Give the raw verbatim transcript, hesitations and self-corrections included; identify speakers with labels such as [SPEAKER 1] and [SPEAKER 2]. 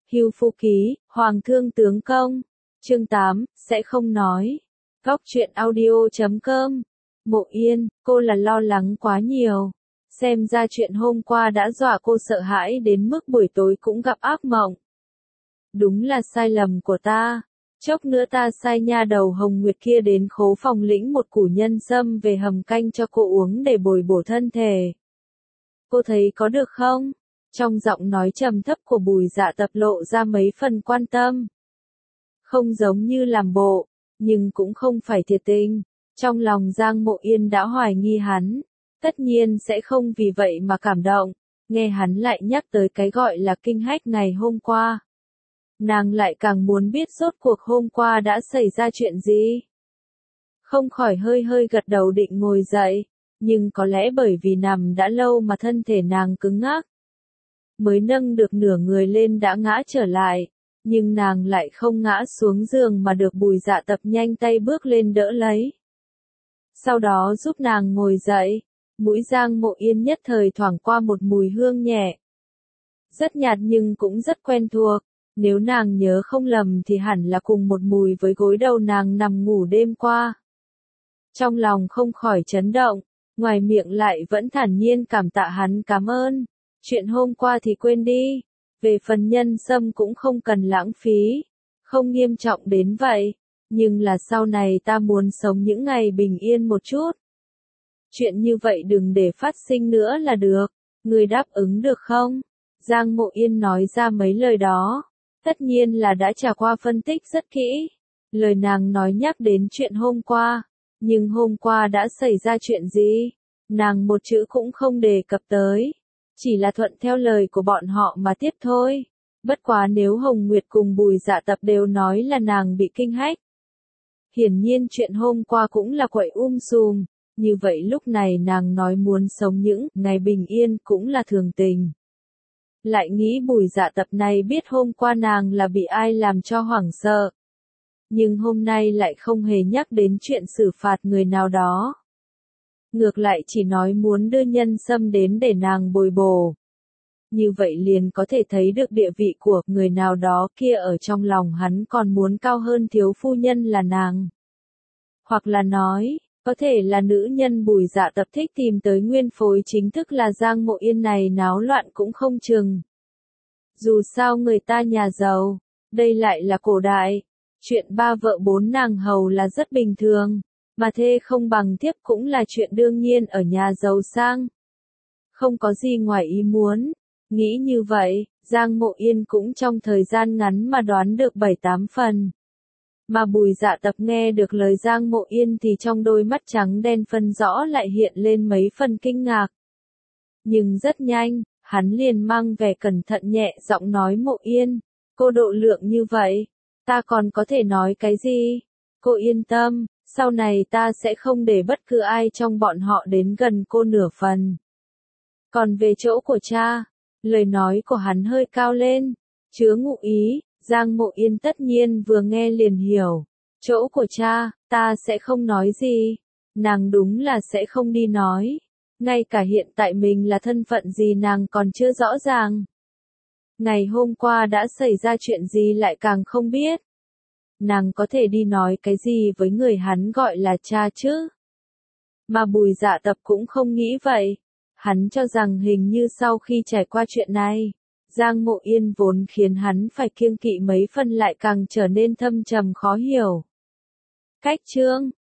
[SPEAKER 1] Hưu Phu Ký, Hoàng Thương Tướng Công. Chương tám, sẽ không nói. Góc truyện audio chấm com. Mộ Yên, cô là lo lắng quá nhiều. Xem ra chuyện hôm qua đã dọa cô sợ hãi đến mức buổi tối cũng gặp ác mộng. Đúng là sai lầm của ta. Chốc nữa ta sai nha đầu Hồng Nguyệt kia đến khố phòng lĩnh một củ nhân sâm về hầm canh cho cô uống để bồi bổ thân thể. Cô thấy có được không? Trong giọng nói trầm thấp của Bùi Dạ Tập lộ ra mấy phần quan tâm. Không giống như làm bộ, nhưng cũng không phải thiệt tình. Trong lòng Giang Mộ Yên đã hoài nghi hắn, tất nhiên sẽ không vì vậy mà cảm động. Nghe hắn lại nhắc tới cái gọi là kinh hách ngày hôm qua, nàng lại càng muốn biết rốt cuộc hôm qua đã xảy ra chuyện gì. Không khỏi hơi hơi gật đầu định ngồi dậy, nhưng có lẽ bởi vì nằm đã lâu mà thân thể nàng cứng ngắc. Mới nâng được nửa người lên đã ngã trở lại, nhưng nàng lại không ngã xuống giường mà được Bùi Dạ Tập nhanh tay bước lên đỡ lấy. Sau đó giúp nàng ngồi dậy, mũi Giang Mộ Yên nhất thời thoảng qua một mùi hương nhẹ. Rất nhạt nhưng cũng rất quen thuộc, nếu nàng nhớ không lầm thì hẳn là cùng một mùi với gối đầu nàng nằm ngủ đêm qua. Trong lòng không khỏi chấn động, ngoài miệng lại vẫn thản nhiên cảm tạ hắn cảm ơn. Chuyện hôm qua thì quên đi, về phần nhân sâm cũng không cần lãng phí, không nghiêm trọng đến vậy, nhưng là sau này ta muốn sống những ngày bình yên một chút. Chuyện như vậy đừng để phát sinh nữa là được, người đáp ứng được không? Giang Mộ Yên nói ra mấy lời đó, tất nhiên là đã trải qua phân tích rất kỹ. Lời nàng nói nhắc đến chuyện hôm qua, nhưng hôm qua đã xảy ra chuyện gì? Nàng một chữ cũng không đề cập tới. Chỉ là thuận theo lời của bọn họ mà tiếp thôi. Bất quá nếu Hồng Nguyệt cùng Bùi Dạ Tập đều nói là nàng bị kinh hách, hiển nhiên chuyện hôm qua cũng là quậy um sùm, như vậy lúc này nàng nói muốn sống những ngày bình yên cũng là thường tình. Lại nghĩ Bùi Dạ Tập này biết hôm qua nàng là bị ai làm cho hoảng sợ, nhưng hôm nay lại không hề nhắc đến chuyện xử phạt người nào đó. Ngược lại chỉ nói muốn đưa nhân sâm đến để nàng bồi bổ. Như vậy liền có thể thấy được địa vị của người nào đó kia ở trong lòng hắn còn muốn cao hơn thiếu phu nhân là nàng. Hoặc là nói, có thể là nữ nhân Bùi Dạ Tập thích tìm tới nguyên phối chính thức là Giang Mộ Yên này náo loạn cũng không chừng. Dù sao người ta nhà giàu, đây lại là cổ đại, chuyện ba vợ bốn nàng hầu là rất bình thường. Mà thê không bằng thiếp cũng là chuyện đương nhiên ở nhà giàu sang. Không có gì ngoài ý muốn. Nghĩ như vậy, Giang Mộ Yên cũng trong thời gian ngắn mà đoán được bảy tám phần. Mà Bùi Dạ Tập nghe được lời Giang Mộ Yên thì trong đôi mắt trắng đen phân rõ lại hiện lên mấy phần kinh ngạc. Nhưng rất nhanh, hắn liền mang vẻ cẩn thận nhẹ giọng nói Mộ Yên, cô độ lượng như vậy, ta còn có thể nói cái gì? Cô yên tâm. Sau này ta sẽ không để bất cứ ai trong bọn họ đến gần cô nửa phần. Còn về chỗ của cha, lời nói của hắn hơi cao lên, chứa ngụ ý, Giang Mộ Yên tất nhiên vừa nghe liền hiểu. Chỗ của cha, ta sẽ không nói gì. Nàng đúng là sẽ không đi nói. Ngay cả hiện tại mình là thân phận gì nàng còn chưa rõ ràng. Ngày hôm qua đã xảy ra chuyện gì lại càng không biết. Nàng có thể đi nói cái gì với người hắn gọi là cha chứ? Mà Bùi Dạ Tập cũng không nghĩ vậy. Hắn cho rằng hình như sau khi trải qua chuyện này, Giang Mộ Yên vốn khiến hắn phải kiêng kỵ mấy phần lại càng trở nên thâm trầm khó hiểu. Cách chương,